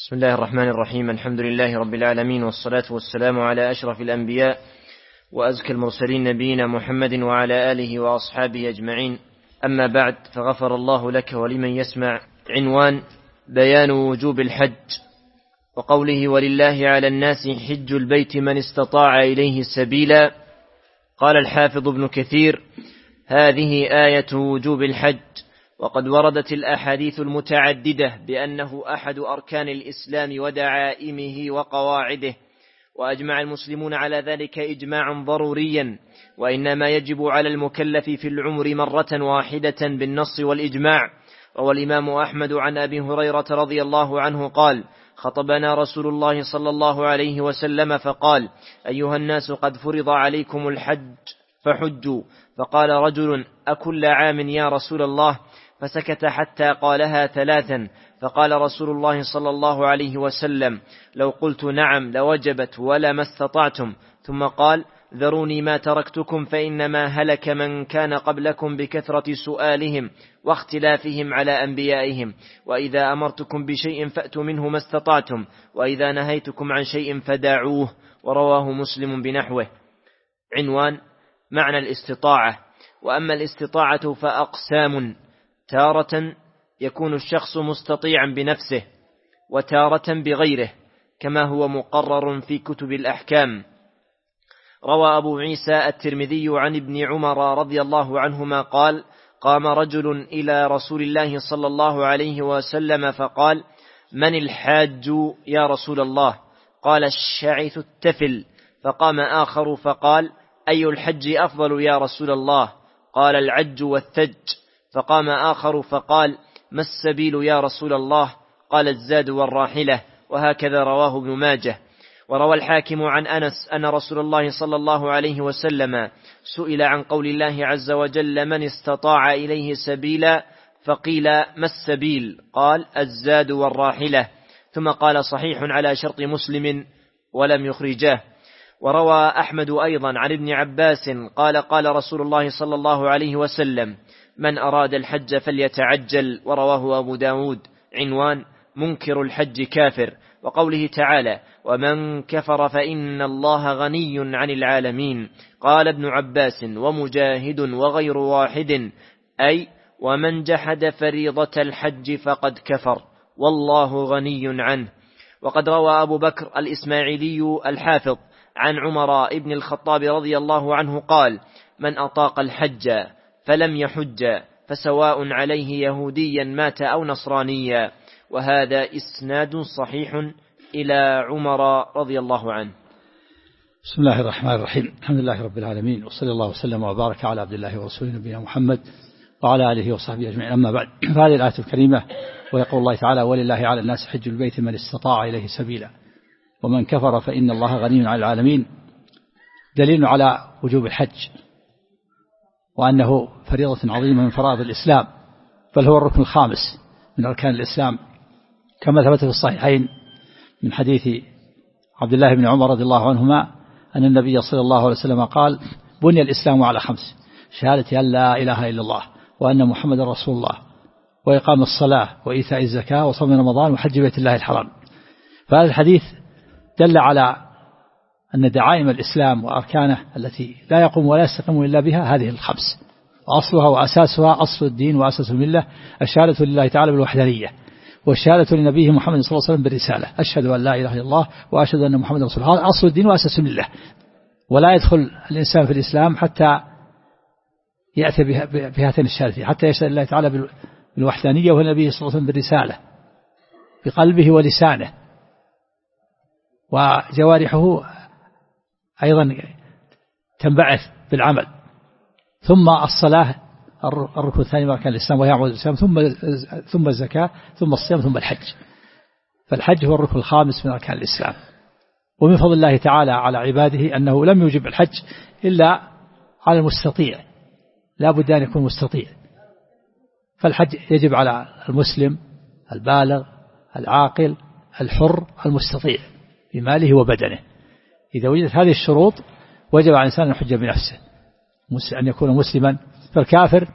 بسم الله الرحمن الرحيم. الحمد لله رب العالمين، والصلاة والسلام على أشرف الأنبياء وأزكى المرسلين نبينا محمد وعلى آله وأصحابه أجمعين. أما بعد، فغفر الله لك ولمن يسمع. عنوان: بيان وجوب الحج، وقوله: ولله على الناس حج البيت من استطاع إليه سبيلا. قال الحافظ ابن كثير: هذه آية وجوب الحج، وقد وردت الأحاديث المتعددة بأنه أحد أركان الإسلام ودعائمه وقواعده، وأجمع المسلمون على ذلك إجماعا ضروريا، وإنما يجب على المكلف في العمر مرة واحدة بالنص والإجماع. روى الإمام أحمد عن أبي هريرة رضي الله عنه قال: خطبنا رسول الله صلى الله عليه وسلم فقال: أيها الناس، قد فرض عليكم الحج فحجوا. فقال رجل: أكل عام يا رسول الله؟ فسكت حتى قالها ثلاثا، فقال رسول الله صلى الله عليه وسلم: لو قلت نعم لوجبت ولما استطعتم. ثم قال: ذروني ما تركتكم، فإنما هلك من كان قبلكم بكثرة سؤالهم واختلافهم على أنبيائهم، وإذا أمرتكم بشيء فأتوا منه ما استطعتم، وإذا نهيتكم عن شيء فداعوه. ورواه مسلم بنحوه. عنوان: معنى الاستطاعة. وأما الاستطاعة فأقسام: تارة يكون الشخص مستطيعا بنفسه، وتارة بغيره، كما هو مقرر في كتب الأحكام. روى أبو عيسى الترمذي عن ابن عمر رضي الله عنهما قال: قام رجل إلى رسول الله صلى الله عليه وسلم فقال: من الحاج يا رسول الله؟ قال: الشعث التفل. فقام آخر فقال: أي الحج أفضل يا رسول الله؟ قال: العج والثج. فقام آخر فقال: ما السبيل يا رسول الله؟ قال: الزاد والراحلة. وهكذا رواه ابن ماجه. وروى الحاكم عن أنس أن رسول الله صلى الله عليه وسلم سئل عن قول الله عز وجل: من استطاع إليه سبيلا، فقيل: ما السبيل؟ قال: الزاد والراحلة. ثم قال: صحيح على شرط مسلم، ولم يخرجاه. وروى أحمد أيضا عن ابن عباس قال: قال رسول الله صلى الله عليه وسلم: من أراد الحج فليتعجل. ورواه أبو داود. عنوان: منكر الحج كافر. وقوله تعالى: ومن كفر فإن الله غني عن العالمين. قال ابن عباس ومجاهد وغير واحد: أي ومن جحد فريضة الحج فقد كفر، والله غني عنه. وقد روى أبو بكر الإسماعيلي الحافظ عن عمر ابن الخطاب رضي الله عنه قال: من أطاق الحج فلم يحج فسواء عليه يهوديا مات أو نصرانيا. وهذا إسناد صحيح إلى عمر رضي الله عنه. بسم الله الرحمن الرحيم. الحمد لله رب العالمين، وصلى الله وسلم وبارك على عبد الله ورسوله نبينا محمد وعلى آله وصحبه أجمعين. أما بعد، فهذه الآية الكريمة ويقول الله تعالى: ولله على الناس حج البيت من استطاع إليه سبيلا ومن كفر فإن الله غني عن العالمين، دليل على وجوب الحج، وأنه فريضة عظيمة من فرائض الإسلام، بل هو الركن الخامس من أركان الإسلام، كما ثبت في الصحيحين من حديث عبد الله بن عمر رضي الله عنهما أن النبي صلى الله عليه وسلم قال: بني الإسلام على خمس: شهادة أن لا إله إلا الله وأن محمد رسول الله، وإقام الصلاة، وإيتاء الزكاة، وصوم رمضان، وحج بيت الله الحرام. فهذا الحديث دل على أن دعائم الإسلام وأركانه التي لا يقوم ولا يستقيم إلا بها هذه الخمس، وأصلها وأساسها أصل الدين وأساس الملة الشهادة لله تعالى بالوحدانية، والشهادة لنبيه محمد صلى الله عليه وسلم بالرسالة: أشهد أن لا إله إلا الله وأشهد أن محمد رسول الله. هذا أصل الدين وأساس الملة، ولا يدخل الإنسان في الإسلام حتى يأتي بهاتين الشهادتين، حتى يشهد الله تعالى بالوحدانية والنبي صلى الله عليه وسلم بالرسالة بقلبه ولسانه، وجوارحه أيضا تنبعث بالعمل. ثم الصلاة الركن الثاني من أركان الإسلام وهي عمود الإسلام، ثم الزكاة، ثم الصيام، ثم الحج. فالحج هو الركن الخامس من أركان الإسلام. ومن فضل الله تعالى على عباده أنه لم يوجب الحج إلا على المستطيع، لا بد أن يكون مستطيع. فالحج يجب على المسلم البالغ العاقل الحر المستطيع بماله وبدنه. إذا وجدت هذه الشروط وجب على الإنسان أن يحج بنفسه، أن يكون مسلما. فالكافر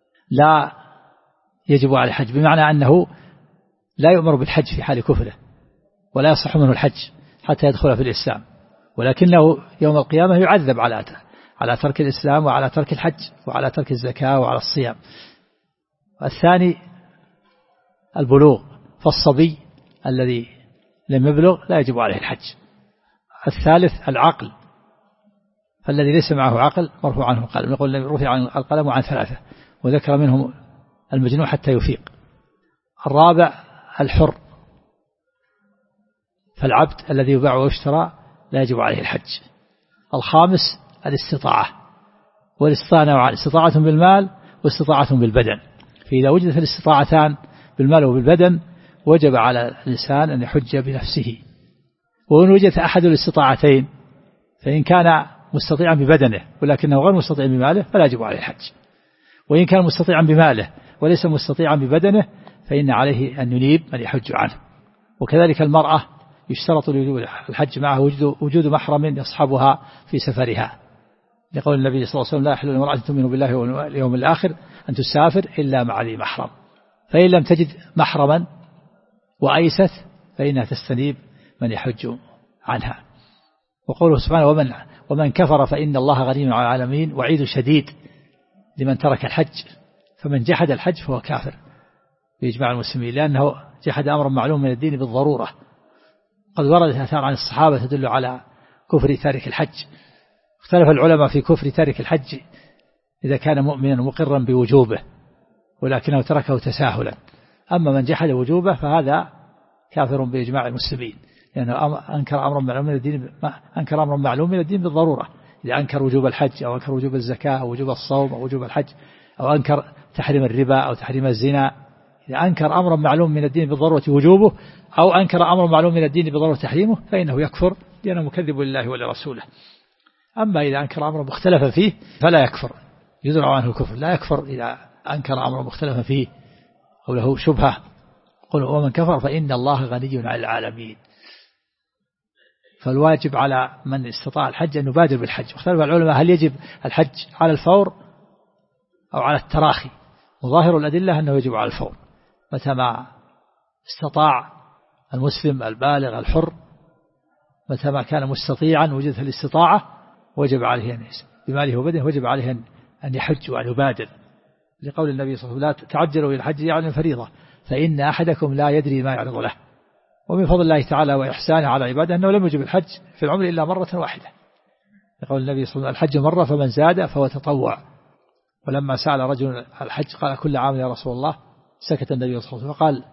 لا يجب عليه الحج، بمعنى أنه لا يؤمر بالحج في حال كفره، ولا يصح منه الحج حتى يدخل في الإسلام، ولكنه يوم القيامة يعذب على ترك الإسلام وعلى ترك الحج وعلى ترك الزكاة وعلى الصيام. الثاني البلوغ، فالصبي الذي لم يبلغ لا يجب عليه الحج. الثالث العقل، فالذي ليس معه عقل مرفوع عنه القلم، يقول رفع عن القلم عن 3 وذكر منهم المجنون حتى يفيق. الرابع الحر، فالعبد الذي يباع ويشترى لا يجب عليه الحج. الخامس الاستطاعة، والاستطاعة نوعان، استطاعة بالمال واستطاعة بالبدن، فإذا وجدت الاستطاعتان بالمال وبالبدن وجب على الإنسان أن يحج بنفسه. وإن وجدت أحد الاستطاعتين فإن كان مستطيعا ببدنه ولكنه غير مستطيع بماله فلا يجب عليه الحج، وإن كان مستطيعا بماله وليس مستطيعا ببدنه فإن عليه أن ينيب من يحج عنه. وكذلك المرأة يشترط لوجود الحج معه وجود محرم يصحبها في سفرها، لقول النبي صلى الله عليه وسلم لا يحل لامرأة تؤمن بالله واليوم الآخر أن تسافر إلا مع ذي محرم، فإن لم تجد محرما وأيست فإنها تستنيب من يحج عنها. وقوله سبحانه ومن كفر فإن الله غني عن العالمين، وعيد شديد لمن ترك الحج، فمن جحد الحج فهو كافر بإجماع المسلمين، لأنه جحد أمر معلوم من الدين بالضرورة. قد وردت آثار عن الصحابة تدل على كفر تارك الحج. اختلف العلماء في كفر تارك الحج إذا كان مؤمنا مقرا بوجوبه ولكنه تركه تساهلا، أما من جحد وجوبه فهذا كافر بإجماع المسلمين، لأنه أنكر أمر معلوم من الدين بالضرورة. إذا أنكر وجوب الحج أو أنكر وجوب الزكاة أو وجوب الصوم أو وجوب الحج أو أنكر تحريم الربا أو تحريم الزنا، إذا أنكر أمر معلوم من الدين بالضرورة وجوبه أو أنكر أمر معلوم من الدين بالضرورة تحريمه فإنه يكفر لأنه مكذب لله ولرسوله. أما إذا أنكر أمر مختلف فيه فلا يكفر، يدرع عنه الكفر، لا يكفر إذا أنكر أمر مختلف فيه أو له شبهة. قل ومن كفر فإن الله غني عن العالمين. فالواجب على من استطاع الحج أن يبادر بالحج. واختلف العلماء هل يجب الحج على الفور أو على التراخي، وظاهر الأدلة أنه يجب على الفور، متى ما استطاع المسلم البالغ الحر، متى ما كان مستطيعا وجدت الاستطاعة وجب عليه أن بماله وبدنه وجب عليه أن يحج وأن يبادر، لقول النبي صلى الله عليه وسلم لا تعجلوا إلى الحج يعني الفريضة فإن أحدكم لا يدري ما يعرض له. ومن فضل الله تعالى وإحسانه على عباده أنه لم يجب الحج في العمر إلا مرة واحدة، لقول النبي صلى الله عليه وسلم الحج مرة فمن زاد فهو تطوع. ولما سأل رجل الحج قال كل عام يا رسول الله، سكت النبي صلى الله عليه وسلم فقال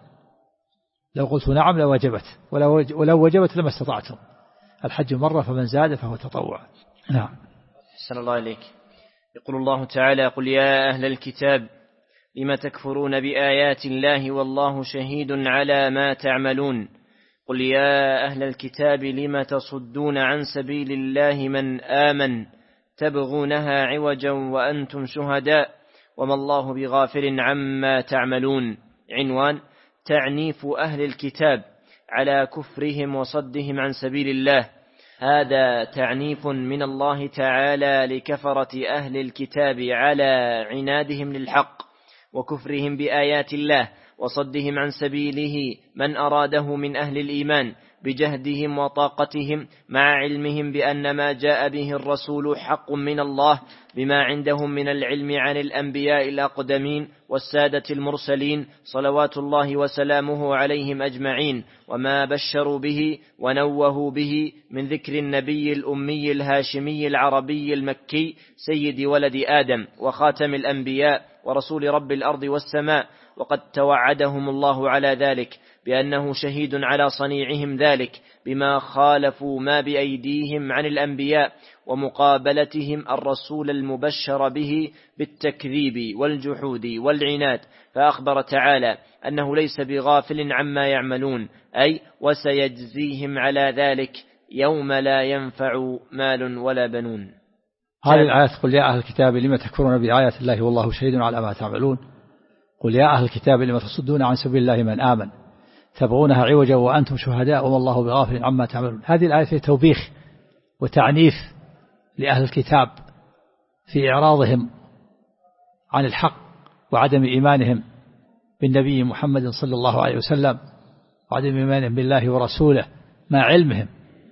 لو قلت نعم لوجبت ولو وجبت لما استطعتم، الحج مرة فمن زاد فهو تطوع. نعم. أحسن الله عليك. يقول الله تعالى قل يا أهل الكتاب لم تكفرون بآيات الله والله شهيد على ما تعملون. قل يا أهل الكتاب لم تصدون عن سبيل الله من آمن تبغونها عوجا وأنتم شهداء وما الله بغافل عما تعملون. عنوان تعنيف أهل الكتاب على كفرهم وصدهم عن سبيل الله. هذا تعنيف من الله تعالى لكفرة أهل الكتاب على عنادهم للحق وكفرهم بآيات الله وصدهم عن سبيله من أراده من أهل الإيمان بجهدهم وطاقتهم مع علمهم بأن ما جاء به الرسول حق من الله بما عندهم من العلم عن الأنبياء الأقدمين والسادة المرسلين صلوات الله وسلامه عليهم أجمعين، وما بشروا به ونوهوا به من ذكر النبي الأمي الهاشمي العربي المكي سيد ولد آدم وخاتم الأنبياء ورسول رب الأرض والسماء. وقد توعدهم الله على ذلك بأنه شهيد على صنيعهم ذلك بما خالفوا ما بأيديهم عن الأنبياء ومقابلتهم الرسول المبشر به بالتكذيب والجحود والعناد، فأخبر تعالى أنه ليس بغافل عما يعملون، أي وسيجزيهم على ذلك يوم لا ينفع مال ولا بنون. هذه الآيات قل يا أهل الكتاب لم تكفرون بآيات الله والله شهيد على ما تعملون. قل يا أهل الكتاب لم تصدون عن سبيل الله من آمن تبغونها عوجا وأنتم شهداء وما الله بغافل عما تعملون. هذه الآية فيها توبيخ وتعنيف لأهل الكتاب في إعراضهم عن الحق وعدم إيمانهم بالنبي محمد صلى الله عليه وسلم وعدم إيمانهم بالله ورسوله مع علمهم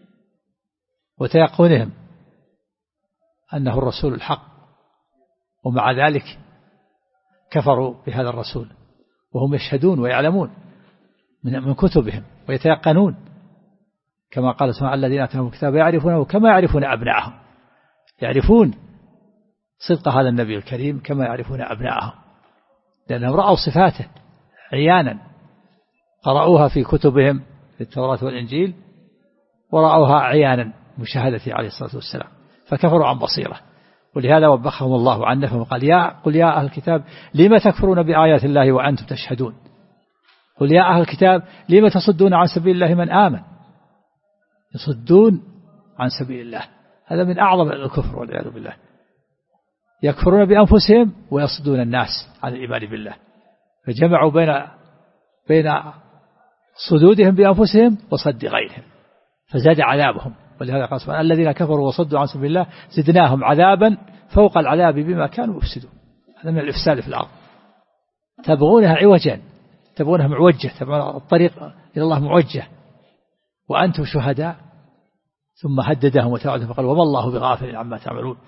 وتيقنهم أنه الرسول الحق، ومع ذلك كفروا بهذا الرسول وهم يشهدون ويعلمون من كتبهم ويتيقنون، كما قال سبحانه الذين آتاهم الكتاب يعرفونه كما يعرفون أبناءهم، يعرفون صدق هذا النبي الكريم كما يعرفون أبناءهم، لأنهم رأوا صفاته عيانا، قرأوها في كتبهم في التوراة والإنجيل ورأوها عيانا مشاهدته عليه الصلاة والسلام، فكفروا عن بصيرة. ولهذا وبخهم الله عنه فقال قل يا أهل الكتاب لما تكفرون بآيات الله وأنتم تشهدون، قل يا أهل الكتاب لما تصدون عن سبيل الله من آمن، يصدون عن سبيل الله، هذا من أعظم الكفر والعياذ بالله، يكفرون بأنفسهم ويصدون الناس عن الإيمان بالله، فجمعوا بين صدودهم بأنفسهم وصد غيرهم فزاد عذابهم. ولهذا قال سبحانه الذين كفروا وصدوا عن سبيل الله زدناهم عذابا فوق العذاب بما كانوا يفسدون، هذا من الإفساد في الأرض، تبغونها عوجا، تبغونها معوجة، تبغون الطريق إلى الله معوجة وأنتم شهداء، ثم هددهم وتوعدهم فقال وما الله بغافل عما تعملون.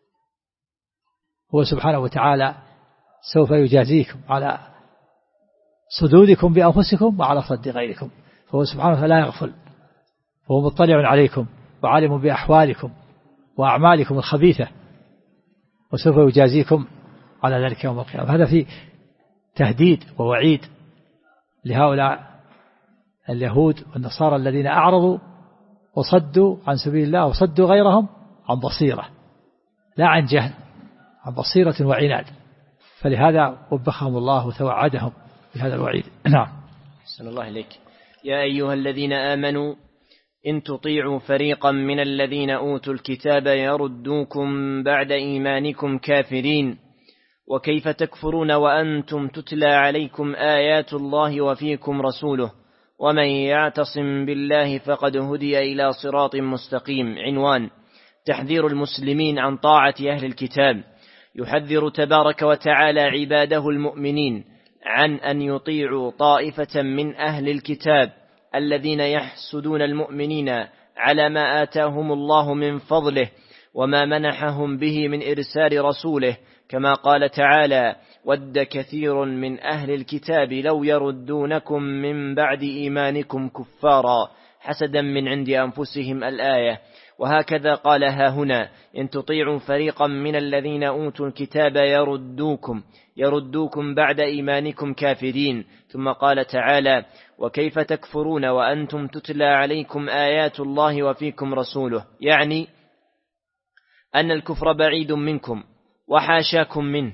هو سبحانه وتعالى سوف يجازيكم على صدودكم بأنفسكم وعلى صد غيركم، فهو سبحانه وتعالى لا يغفل، وهو مطلع عليكم وعالم بأحوالكم وأعمالكم الخبيثة، وسوف يجازيكم على ذلك يوم القيامة. هذا في تهديد ووعيد لهؤلاء اليهود والنصارى الذين أعرضوا وصدوا عن سبيل الله وصدوا غيرهم عن بصيرة لا عن جهل، عن بصيرة وعناد، فلهذا وبخهم الله وتوعدهم بهذا الوعيد. نعم. أحسن الله إليك. يا أيها الذين آمنوا إن تطيعوا فريقا من الذين أوتوا الكتاب يردوكم بعد إيمانكم كافرين، وكيف تكفرون وأنتم تتلى عليكم آيات الله وفيكم رسوله، ومن يعتصم بالله فقد هدي إلى صراط مستقيم. عنوان: تحذير المسلمين عن طاعة أهل الكتاب. يحذر تبارك وتعالى عباده المؤمنين عن أن يطيعوا طائفة من أهل الكتاب الذين يحسدون المؤمنين على ما آتاهم الله من فضله وما منحهم به من إرسال رسوله، كما قال تعالى: ود كثير من أهل الكتاب لو يردونكم من بعد إيمانكم كفارا حسدا من عند أنفسهم الآية. وهكذا قال ها هنا: إن تطيعوا فريقا من الذين أوتوا الكتاب يردوكم بعد إيمانكم كافرين. ثم قال تعالى: وكيف تكفرون وأنتم تتلى عليكم آيات الله وفيكم رسوله، يعني أن الكفر بعيد منكم وحاشاكم منه،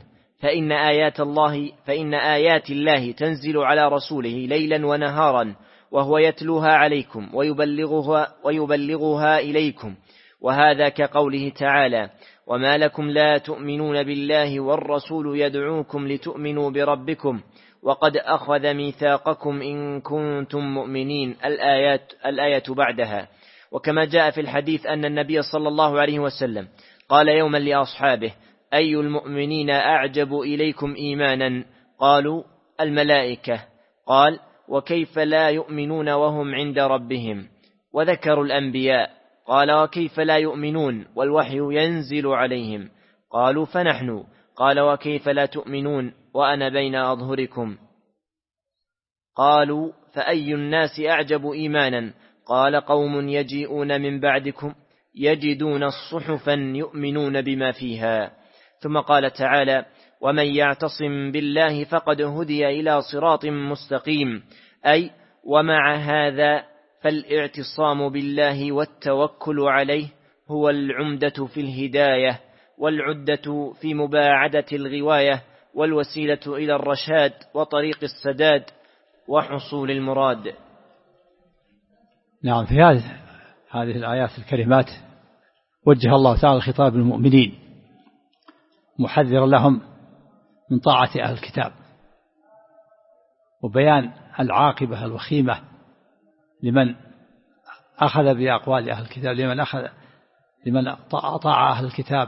فإن آيات الله تنزل على رسوله ليلا ونهارا وهو يتلوها عليكم ويبلغها إليكم. وهذا كقوله تعالى: وما لكم لا تؤمنون بالله والرسول يدعوكم لتؤمنوا بربكم وقد أخذ ميثاقكم إن كنتم مؤمنين، الآية بعدها. وكما جاء في الحديث أن النبي صلى الله عليه وسلم قال يوما لأصحابه: أي المؤمنين أعجب إليكم إيمانا؟ قالوا: الملائكة. قال: وكيف لا يؤمنون وهم عند ربهم؟ وذكروا الأنبياء. قال: وكيف لا يؤمنون والوحي ينزل عليهم؟ قالوا: فنحن. قال: وكيف لا تؤمنون وأنا بين أظهركم؟ قالوا: فأي الناس أعجب إيمانا؟ قال: قوم يجيئون من بعدكم يجدون صحفا يؤمنون بما فيها. ثم قال تعالى: ومن يعتصم بالله فقد هدي إلى صراط مستقيم، أي ومع هذا فالاعتصام بالله والتوكل عليه هو العمدة في الهداية والعدة في مباعدة الغواية والوسيلة إلى الرشاد وطريق السداد وحصول المراد. نعم. في هذه الآيات الكريمات وجه الله تعالى الخطاب للمؤمنين محذرا لهم من طاعة أهل الكتاب، وبيان العاقبة الوخيمة لمن أخذ بأقوال أهل الكتاب، لمن أطاع أهل الكتاب،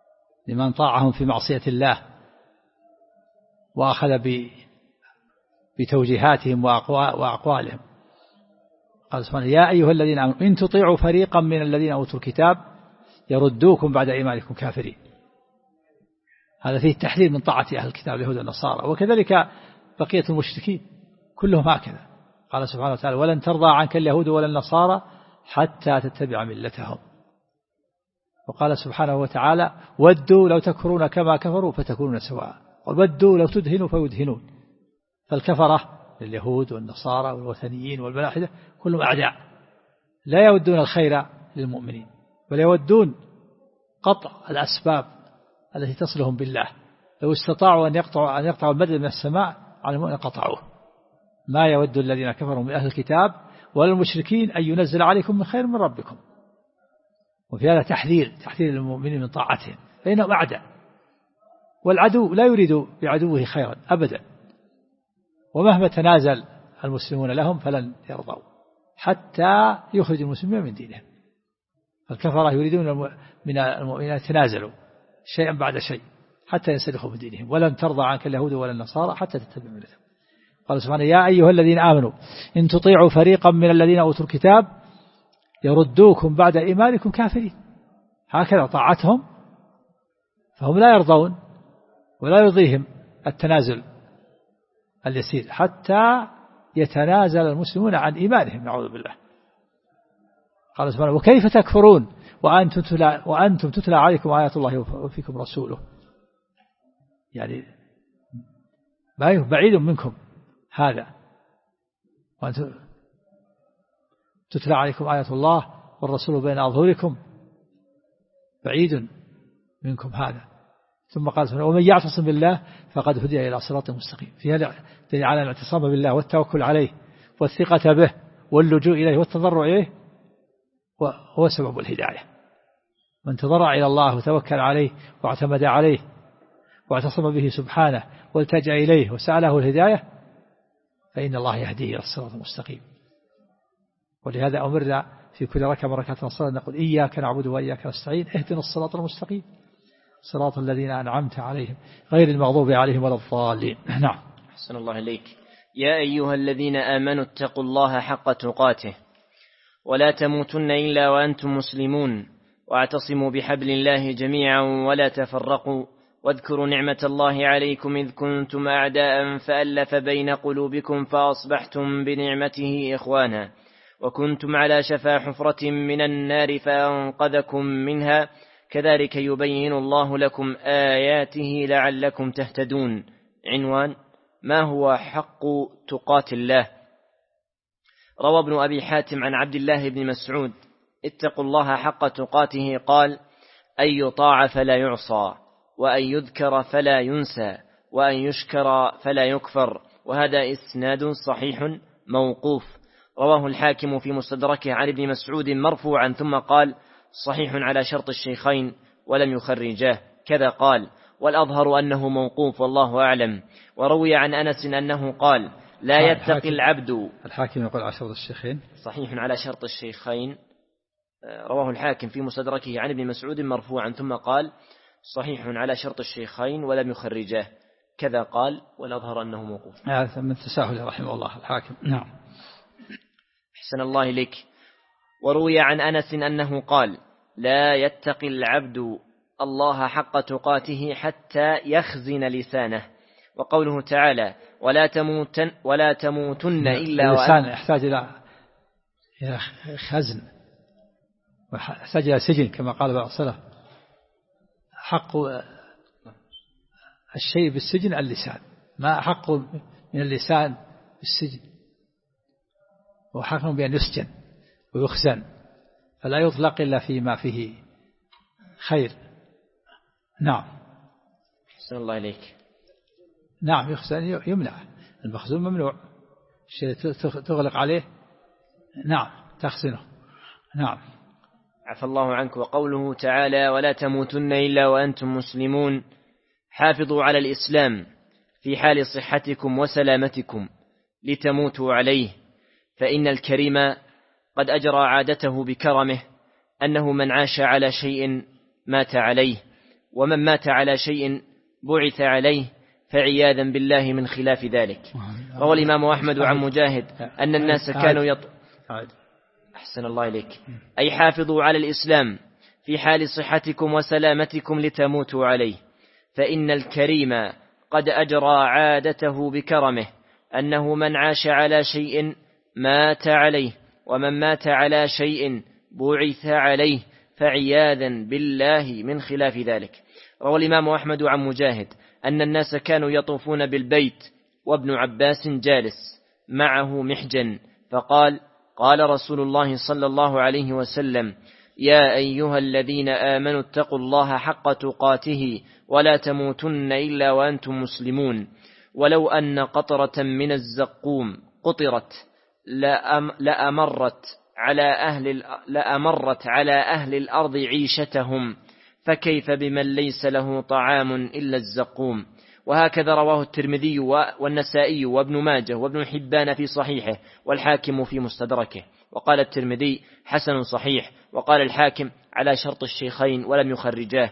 لمن طاعهم في معصية الله وأخذ بتوجيهاتهم وأقوالهم. قال سبحانه يا أيها الذين آمنوا إن تطيعوا فريقا من الذين أوتوا الكتاب يردوكم بعد إيمانكم كافرين. هذا فيه التحذير من طاعة أهل الكتاب اليهود والنصارى، وكذلك بقية المشركين كلهم هكذا. قال سبحانه وتعالى ولن ترضى عنك اليهود ولا النصارى حتى تتبع ملتهم. وقال سبحانه وتعالى ودوا لو تكفرون كما كفروا فتكونون سواء، ودوا لو تدهنوا فيدهنون. فالكفرة اليهود والنصارى والوثنيين والملاحدة كلهم أعداء لا يودون الخير للمؤمنين، بل يودون قطع الأسباب التي تصلهم بالله. لو استطاعوا أن يقطعوا المدد من السماء على المؤمنين قطعوه. ما يود الذين كفروا من أهل الكتاب ولا المشركين أن ينزل عليكم من خير من ربكم. وفي هذا تحذير المؤمنين من طاعتهم، فإنهم أعداء، والعدو لا يريد بعدوه خيرا أبدا، ومهما تنازل المسلمون لهم فلن يرضوا حتى يخرج المسلمين من دينهم. الكفرة يريدون من المؤمنين يتنازلوا شيئا بعد شيء حتى ينسلخوا من دينهم. ولن ترضى عنك اليهود ولا النصارى حتى تتبع ملتهم. قال سبحانه يا أيها الذين آمنوا إن تطيعوا فريقا من الذين أوتوا الكتاب يردوكم بعد إيمانكم كافرين. هكذا طاعتهم، فهم لا يرضون ولا يرضيهم التنازل اليسير حتى يتنازل المسلمون عن إيمانهم، نعوذ بالله. قال سبحانه وكيف تكفرون وأنتم تتلى عليكم آيات الله وفيكم رسوله. يعني بعيد منكم هذا، وأنتم تتلى عليكم آيات الله والرسول بين أظهركم، بعيد منكم هذا. ثم قال سبحانه ومن يعتصم بالله فقد هدي إلى صراط مستقيم. في هذا دليل على الاعتصام بالله والتوكل عليه والثقة به واللجوء إليه والتضرع إليه، وهو سبب الهداية. من تضرع إلى الله وتوكل عليه واعتمد عليه واعتصم به سبحانه والتجأ إليه وسأله الهداية فإن الله يهديه إلى الصراط المستقيم. ولهذا أمرنا في كل ركعة من ركعات الصلاة نقول إياك نعبد وإياك نستعين اهدنا الصراط المستقيم صراط الذين أنعمت عليهم غير المغضوب عليهم ولا الضالين. نعم. أحسن الله إليك. يا أيها الذين آمنوا اتقوا الله حق تقاته ولا تموتن إلا وأنتم مسلمون واعتصموا بحبل الله جميعا ولا تفرقوا واذكروا نعمة الله عليكم إذ كنتم أعداء فألف بين قلوبكم فأصبحتم بنعمته إخوانا وكنتم على شفا حفرة من النار فأنقذكم منها كذلك يبين الله لكم آياته لعلكم تهتدون. عنوان: ما هو حق تقات الله؟ روى ابن أبي حاتم عن عبد الله بن مسعود: اتقوا الله حق تقاته، قال: أن يطاع فلا يعصى، وأن يذكر فلا ينسى، وأن يشكر فلا يكفر. وهذا إسناد صحيح موقوف. رواه الحاكم في مستدركه عن ابن مسعود مرفوعا ثم قال: صحيح على شرط الشيخين ولم يخرجاه. كذا قال، والأظهر أنه موقوف والله أعلم. وروي عن أنس أنه قال: لا يتقي العبد. الحاكم يقول على شرط الشيخين صحيح على شرط الشيخين. رواه الحاكم في مستدركه عن ابن مسعود مرفوعا ثم قال: صحيح على شرط الشيخين ولم يخرجاه. كذا قال، والأظهر أنه موقوف. هذا من تساهل رحمه الله الحاكم. نعم. أحسن الله إليك. وروي عن أنس أنه قال: لا يتقي العبد الله حق تقاته حتى يخزن لسانه. وقوله تعالى: ولا تموتن إلا اللسان يحتاج إلى خزن ويحتاج إلى سجن كما قال بعض السلف. حق الشيء بالسجن اللسان، ما حق من اللسان بالسجن، وحق بأن يسجن ويخزن فلا يطلق إلا فيما فيه خير. نعم. أحسن الله إليك. نعم، يخزن يمنع، المخزون ممنوع، الشيء تغلق عليه نعم تخزنه. نعم. عفى الله عنك. وقوله تعالى: ولا تموتن إلا وأنتم مسلمون، حافظوا على الإسلام في حال صحتكم وسلامتكم لتموتوا عليه، فإن الكريم قد أجرى عادته بكرمه أنه من عاش على شيء مات عليه، ومن مات على شيء بعث عليه، فعياذا بالله من خلاف ذلك. روى الإمام أحمد عن مجاهد أن الناس كانوا أحسن الله إليك، أي حافظوا على الإسلام في حال صحتكم وسلامتكم لتموتوا عليه، فإن الكريم قد أجرى عادته بكرمه أنه من عاش على شيء مات عليه، ومن مات على شيء بعث عليه، فعياذا بالله من خلاف ذلك. روى الإمام أحمد عن مجاهد أن الناس كانوا يطوفون بالبيت وابن عباس جالس معه محجن، فقال: قال رسول الله صلى الله عليه وسلم: يا أيها الذين آمنوا اتقوا الله حق تقاته ولا تموتن إلا وأنتم مسلمون، ولو أن قطرة من الزقوم قطرت لأمرت على أهل الأرض عيشتهم، فكيف بمن ليس له طعام إلا الزقوم. وهكذا رواه الترمذي والنسائي وابن ماجه وابن حبان في صحيحه، والحاكم في مستدركه. وقال الترمذي: حسن صحيح. وقال الحاكم: على شرط الشيخين ولم يخرجاه.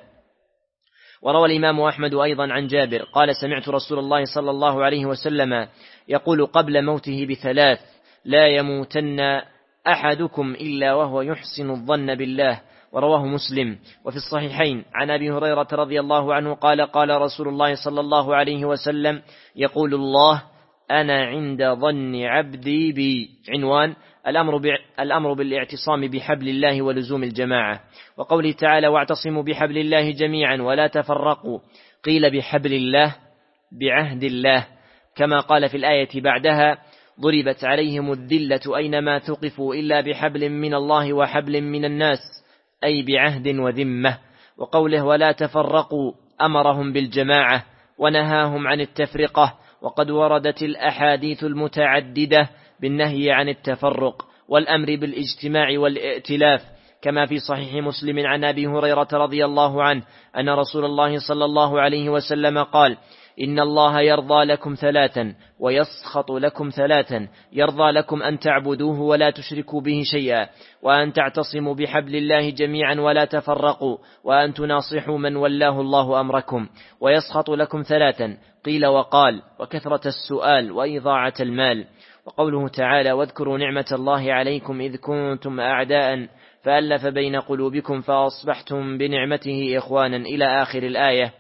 وروى الإمام أحمد أيضا عن جابر قال: سمعت رسول الله صلى الله عليه وسلم يقول قبل موته ب3: لا يموتن أحدكم إلا وهو يحسن الظن بالله. ورواه مسلم. وفي الصحيحين عن أبي هريرة رضي الله عنه قال: قال رسول الله صلى الله عليه وسلم: يقول الله: أنا عند ظن عبدي بي. عنوان: الأمر بالاعتصام بحبل الله ولزوم الجماعة. وقوله تعالى: واعتصموا بحبل الله جميعا ولا تفرقوا، قيل بحبل الله بعهد الله، كما قال في الآية بعدها: ضربت عليهم الذلة أينما ثقفوا إلا بحبل من الله وحبل من الناس، أي بعهد وذمة. وقوله ولا تفرقوا أمرهم بالجماعة ونهاهم عن التفرقة، وقد وردت الأحاديث المتعددة بالنهي عن التفرق والأمر بالاجتماع والائتلاف، كما في صحيح مسلم عن أبي هريرة رضي الله عنه أن رسول الله صلى الله عليه وسلم قال: إن الله يرضى لكم 3 ويسخط لكم 3: يرضى لكم أن تعبدوه ولا تشركوا به شيئا، وأن تعتصموا بحبل الله جميعا ولا تفرقوا، وأن تناصحوا من ولاه الله أمركم. ويسخط لكم 3: قيل وقال: وكثرة السؤال وإضاعة المال. وقوله تعالى: واذكروا نعمة الله عليكم إذ كنتم أعداء فألف بين قلوبكم فأصبحتم بنعمته إخوانا، إلى آخر الآية.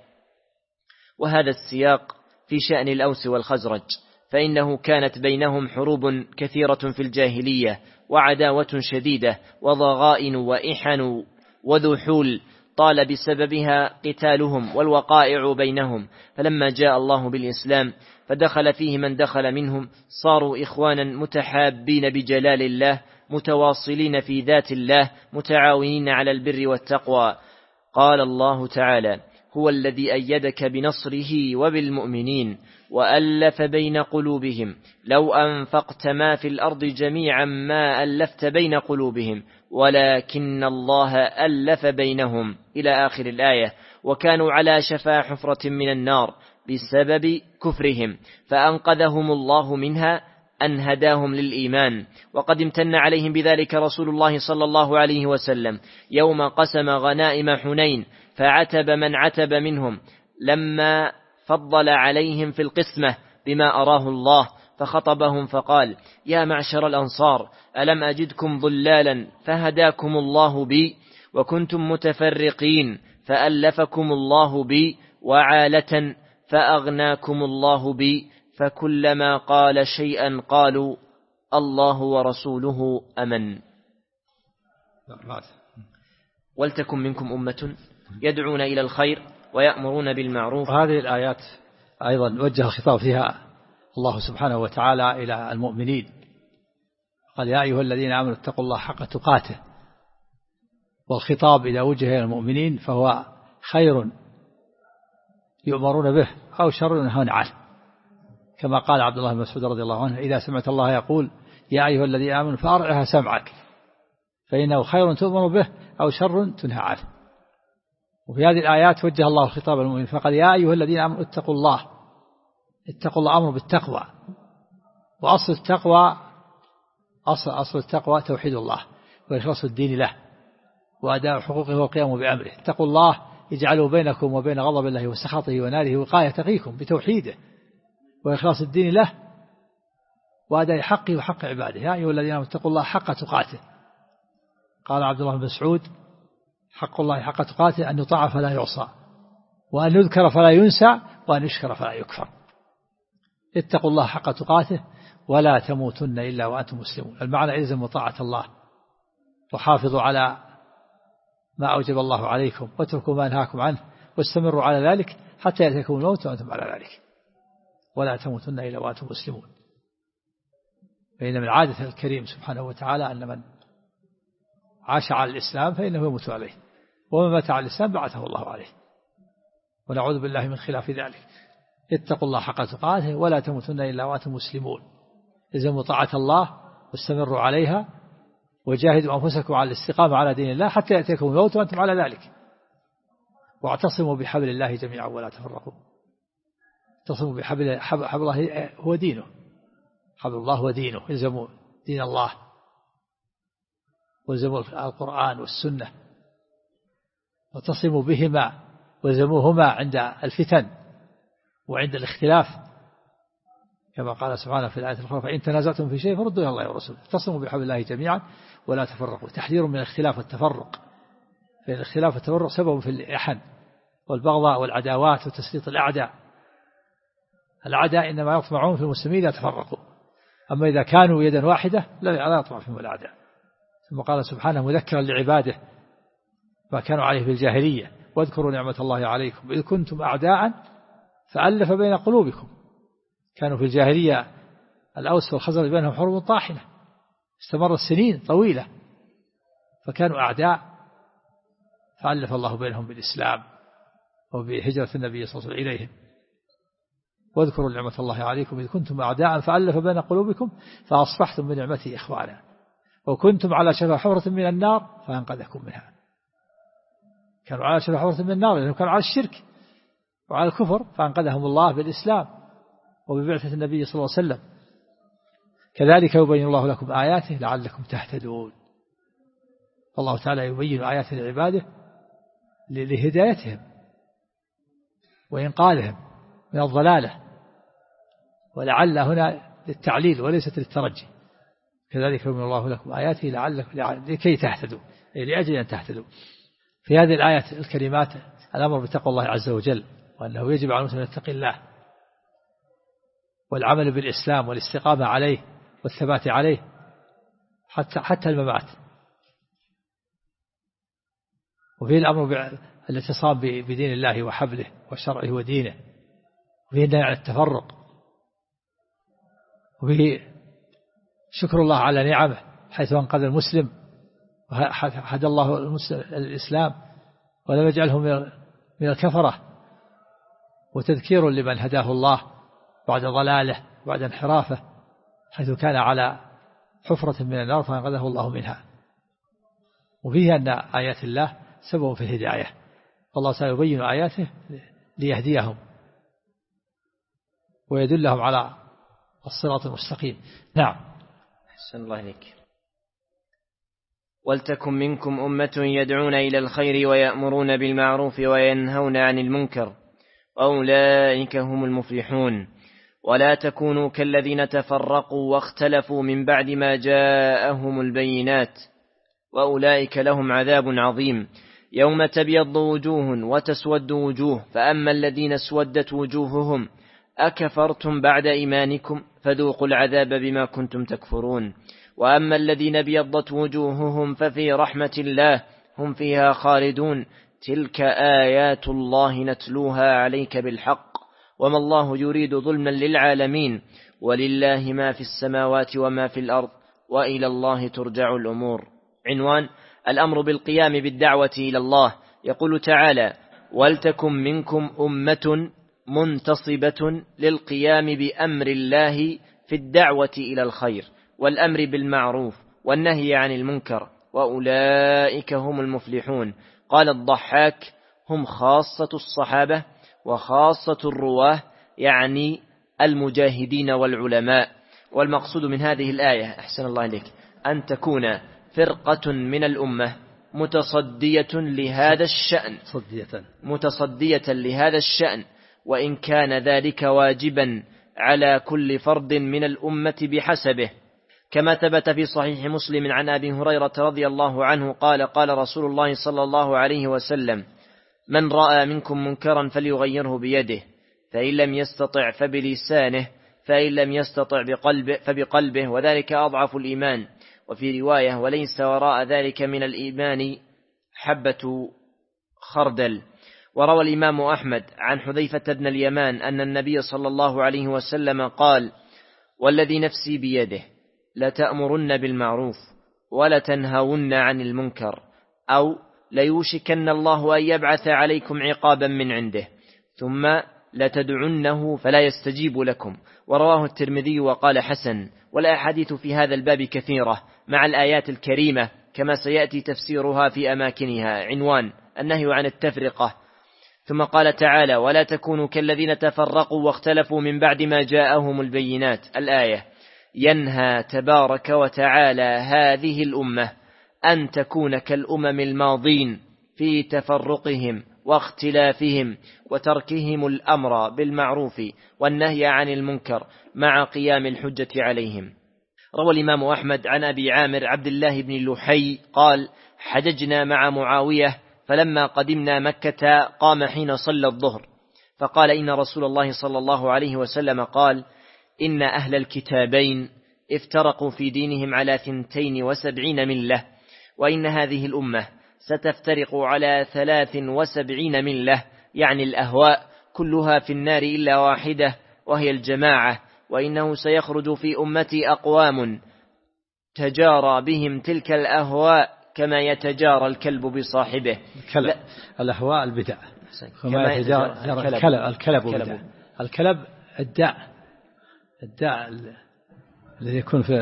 وهذا السياق في شأن الأوس والخزرج، فإنه كانت بينهم حروب كثيرة في الجاهلية، وعداوة شديدة، وضغائن وإحن وذحول طال بسببها قتالهم والوقائع بينهم. فلما جاء الله بالإسلام فدخل فيه من دخل منهم، صاروا إخوانا متحابين بجلال الله، متواصلين في ذات الله، متعاونين على البر والتقوى. قال الله تعالى: هو الذي أيدك بنصره وبالمؤمنين وألف بين قلوبهم، لو أنفقت ما في الأرض جميعا ما ألفت بين قلوبهم ولكن الله ألف بينهم، إلى آخر الآية. وكانوا على شفا حفرة من النار بسبب كفرهم، فأنقذهم الله منها، أن هداهم للإيمان. وقد امتن عليهم بذلك رسول الله صلى الله عليه وسلم يوم قسم غنائم حنين، فعتب من عتب منهم لما فضل عليهم في القسمة بما أراه الله، فخطبهم فقال: يا معشر الأنصار، ألم أجدكم ضلالا فهداكم الله بي، وكنتم متفرقين فألفكم الله بي، وعالة فأغناكم الله بي، فكلما قال شيئا قالوا الله ورسوله أمن. ولتكن منكم أمة يدعون إلى الخير ويأمرون بالمعروف. هذه الآيات أيضا وجه الخطاب فيها الله سبحانه وتعالى إلى المؤمنين، قال: يا أيها الذين آمنوا اتقوا الله حق تقاته. والخطاب إذا وجه إلى المؤمنين فهو خير يؤمرون به أو شر ينهون عنه، كما قال عبد الله بن مسعود رضي الله عنه: إذا سمعت الله يقول يا أيها الذين آمنوا فأرعها سمعك، فإنه خير تؤمر به أو شر تنهى عنه. وفي هذه الآيات وجه الله الخطاب المؤمنين فقال: يا أيها الذين آمنوا اتقوا الله. أمر بالتقوى، وأصل التقوى أصل التقوى توحيد الله وإخلاص الدين له وأداء حقوقه والقيام بأمره. اتقوا الله يجعل بينكم وبين غضب الله وسخطه وناره وقاية تقيكم بتوحيده وإخلاص الدين له وأداء حقه وحق عباده. يا أيها الذين آمنوا اتقوا الله حق تقاته. قال عبد الله بن مسعود حق الله حق تقاته أن يطاع فلا يعصى وأن يذكر فلا ينسى وأن يشكر فلا يكفر. اتقوا الله حق تقاته ولا تموتن إلا وأنتم مسلمون. المعنى إلزموا طاعة الله وحافظوا على ما أوجب الله عليكم واتركوا ما نهاكم عنه واستمروا على ذلك حتى يأتيكم الموت وأنتم على ذلك ولا تموتن إلا وأنتم مسلمون. فإن من عادة الكريم سبحانه وتعالى أن من عاش على الإسلام فإنه يموت عليه ومن مات على الإسلام بعثه الله عليه ونعوذ بالله من خلاف ذلك. اتقوا الله حق تقاته ولا تموتن إلا وأنتم مسلمون. إلزموا طاعة الله واستمروا عليها وجاهدوا أنفسكم على الاستقامة على دين الله حتى يأتيكم الموت وأنتم على ذلك. واعتصموا بحبل الله جميعا ولا تفرقوا. اعتصموا بحبل الله هو دينه. حبل الله هو دينه. إلزموا دين الله والزموا القرآن والسنة واعتصموا بهما والزموهما عند الفتن وعند الاختلاف كما قال سبحانه في الآية الأخرى فإن تنازعتم في شيء فردوا إلى الله ورسوله. اعتصموا بحبل الله جميعا ولا تفرقوا. تحذير من الاختلاف والتفرق فإن الاختلاف والتفرق سبب في الإحن والبغضاء والعداوات وتسليط الأعداء. الأعداء إنما يطمعون في المسلمين إذا تفرقوا أما إذا كانوا يدا واحدة لا يطمع فيهم الأعداء. ثم قال سبحانه مذكرا لعباده ما كانوا عليه في الجاهلية واذكروا نعمة الله عليكم إذ كنتم أعداء فألف بين قلوبكم. كانوا في الجاهلية الأوس والخزرج بينهم حرب طاحنة استمرت سنين طويلة فكانوا أعداء فألف الله بينهم بالإسلام وبهجرة النبي صلى الله عليه وسلم إليهم. واذكروا نعمة الله عليكم إذ كنتم أعداء فألف بين قلوبكم فأصبحتم بنعمته إخوانا وكنتم على شفا حفرة من النار فأنقذكم منها. كانوا على شفا حفرة من النار لأنهم كانوا على الشرك وعلى الكفر فأنقذهم الله بالإسلام وببعثة النبي صلى الله عليه وسلم. كذلك يبين الله لكم آياته لعلكم تهتدون. الله تعالى يبين آياته لعباده لهدايتهم وإنقاذهم من الضلالة ولعل هنا للتعليل وليست للترجي. كذلك يبين الله لكم آياته لكي تهتدوا أي لأجل أن تهتدوا. في هذه الآيات الكريمات الأمر بتقوى الله عز وجل وأنه يجب على المسلم أن يتقي الله والعمل بالإسلام والاستقامة عليه والثبات عليه حتى الممات. وفيه الأمر بالاعتصام بدين الله وحبله وشرعه ودينه وفيه النهي عن التفرق وفيه شكر الله على نعمه حيث أنقذ المسلم وهدى الله المسلم الإسلام ولم يجعله من الكفرة وتذكير لمن هداه الله بعد ضلاله بعد انحرافه حيث كان على حفرة من النار فأنقذه الله منها. وفيه أن آيات الله سبب في الهداية والله سيبين آياته ليهديهم ويدلهم على الصراط المستقيم. نعم. أحسن الله إليك. ولتكن منكم أمة يدعون إلى الخير ويأمرون بالمعروف وينهون عن المنكر وأولئك هم المفلحون. ولا تكونوا كالذين تفرقوا واختلفوا من بعد ما جاءهم البينات وأولئك لهم عذاب عظيم. يوم تبيض وجوه وتسود وجوه فأما الذين اسودت وجوههم أكفرتم بعد إيمانكم فذوقوا العذاب بما كنتم تكفرون. وأما الذين ابيضت وجوههم ففي رحمة الله هم فيها خالدون. تلك آيات الله نتلوها عليك بالحق وما الله يريد ظلما للعالمين ولله ما في السماوات وما في الأرض وإلى الله ترجع الأمور. عنوان: الأمر بالقيام بالدعوة إلى الله. يقول تعالى: ولتكن منكم أمة منتصبة للقيام بأمر الله في الدعوة إلى الخير والأمر بالمعروف والنهي عن المنكر وأولئك هم المفلحون. قال الضحاك: هم خاصة الصحابة وخاصة الرواه يعني المجاهدين والعلماء. والمقصود من هذه الآية أحسن الله إليك أن تكون فرقة من الأمة متصدية لهذا الشأن وإن كان ذلك واجبا على كل فرد من الأمة بحسبه، كما ثبت في صحيح مسلم عن أبي هريرة رضي الله عنه قال قال رسول الله صلى الله عليه وسلم: من رأى منكم منكرا فليغيره بيده، فإن لم يستطع فبلسانه، فإن لم يستطع فبقلبه، وذلك أضعف الإيمان. وفي رواية: وليس وراء ذلك من الإيمان حبة خردل. وروى الإمام أحمد عن حذيفة بن اليمان أن النبي صلى الله عليه وسلم قال: والذي نفسي بيده لتأمرن بالمعروف ولتنهون عن المنكر، أو ليوشكن الله أن يبعث عليكم عقابا من عنده، ثم لتدعنه فلا يستجيب لكم. ورواه الترمذي وقال حسن. والأحاديث في هذا الباب كثيرة مع الآيات الكريمة كما سيأتي تفسيرها في أماكنها. عنوان: النهي عن التفرقة. ثم قال تعالى: ولا تكونوا كالذين تفرقوا واختلفوا من بعد ما جاءهم البينات. الآية. ينهى تبارك وتعالى هذه الأمة أن تكون كالأمم الماضين في تفرقهم واختلافهم وتركهم الأمر بالمعروف والنهي عن المنكر مع قيام الحجة عليهم. روى الإمام أحمد عن أبي عامر عبد الله بن لحي قال: حججنا مع معاوية فلما قدمنا مكة قام حين صلى الظهر فقال: إن رسول الله صلى الله عليه وسلم قال: إن أهل الكتابين افترقوا في دينهم على 72 ملة، وإن هذه الأمة ستفترق على 73 ملة، يعني الأهواء، كلها في النار إلا واحدة وهي الجماعة، وإنه سيخرج في أمتي أقوام تجارى بهم تلك الأهواء كما يتجارى الكلب بصاحبه. الأهواء البدع كما يتجارى الكلب بدع. الكلب الداء الذي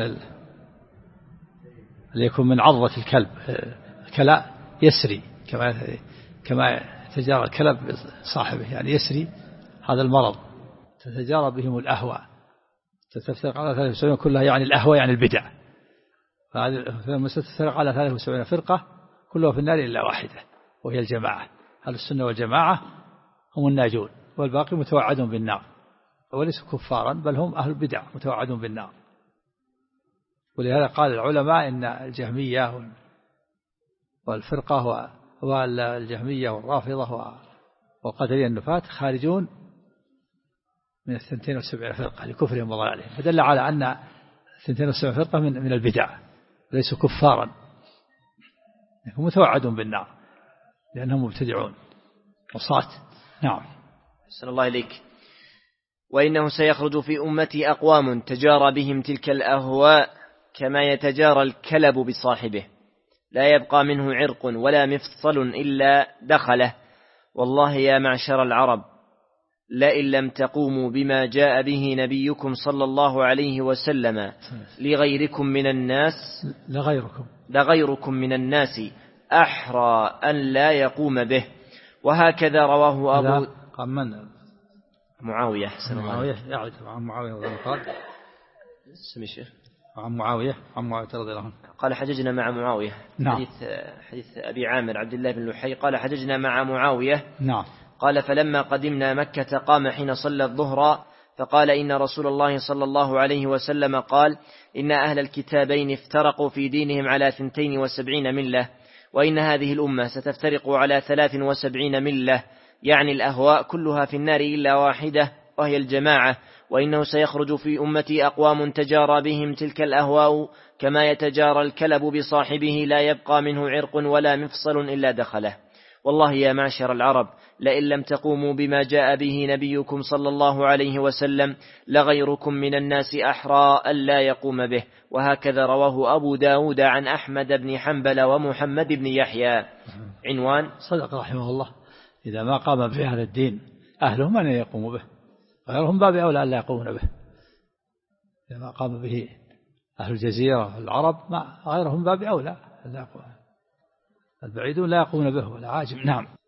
يكون من عضة الكلب، الكلاء يسري كما يتجارى الكلب بصاحبه، يعني يسري هذا المرض. تتجارى بهم الأهواء، تفترق على 73 كلها، يعني الأهواء يعني البدع. فهذه ستفترق على 73 فرقة كلها في النار إلا واحدة وهي الجماعة. أهل السنة والجماعة هم الناجون، والباقي متوعدون بالنار، وليسوا كفارا بل هم أهل البدع متوعدون بالنار. ولهذا قال العلماء إن الجهمية والفرقة والجهمية والرافضة والقدرية النفاة خارجون من 72 فرقة لكفرهم وضلالهم، فدل على أن 72 فرقة من البدع ليسوا كفارا، هم متوعدون بالنار لأنهم مبتدعون وصاة. نعم. أحسن الله إليك. وإنه سيخرج في أمتي أقوام تجارى بهم تلك الأهواء كما يتجارى الكلب بصاحبه، لا يبقى منه عرق ولا مفصل إلا دخله. والله يا معشر العرب لئن لم تقوموا بما جاء به نبيكم صلى الله عليه وسلم لغيركم من الناس أحرى أن لا يقوم به. وهكذا رواه أبو معاوية عن معاوية رضي الله عنه قال: حججنا مع معاوية. نعم. حديث أبي عامر عبد الله بن لحي قال: حججنا مع معاوية. نعم. قال: فلما قدمنا مكة قام حين صلى الظهر فقال: إن رسول الله صلى الله عليه وسلم قال: إن أهل الكتابين افترقوا في دينهم على 72 ملة، وإن هذه الأمة ستفترق على 73 ملة، يعني الأهواء، كلها في النار إلا واحدة وهي الجماعة. وإنه سيخرج في أمتي أقوام تجارى بهم تلك الأهواء كما يتجارى الكلب بصاحبه، لا يبقى منه عرق ولا مفصل إلا دخله. والله يا معشر العرب لئن لم تقوموا بما جاء به نبيكم صلى الله عليه وسلم لغيركم من الناس أحرى ألا يقوم به. وهكذا رواه أبو داود عن أحمد بن حنبل ومحمد بن يحيى. عنوان: صدق رحمه الله. إذا ما قام بهذا الدين أهلهم أن يقوموا به، غيرهم باب أولى ألا يقومون به. إذا ما قام به أهل الجزيرة العرب غيرهم باب أولى، البعيدون لا يقومون به ولا عاجم. نعم.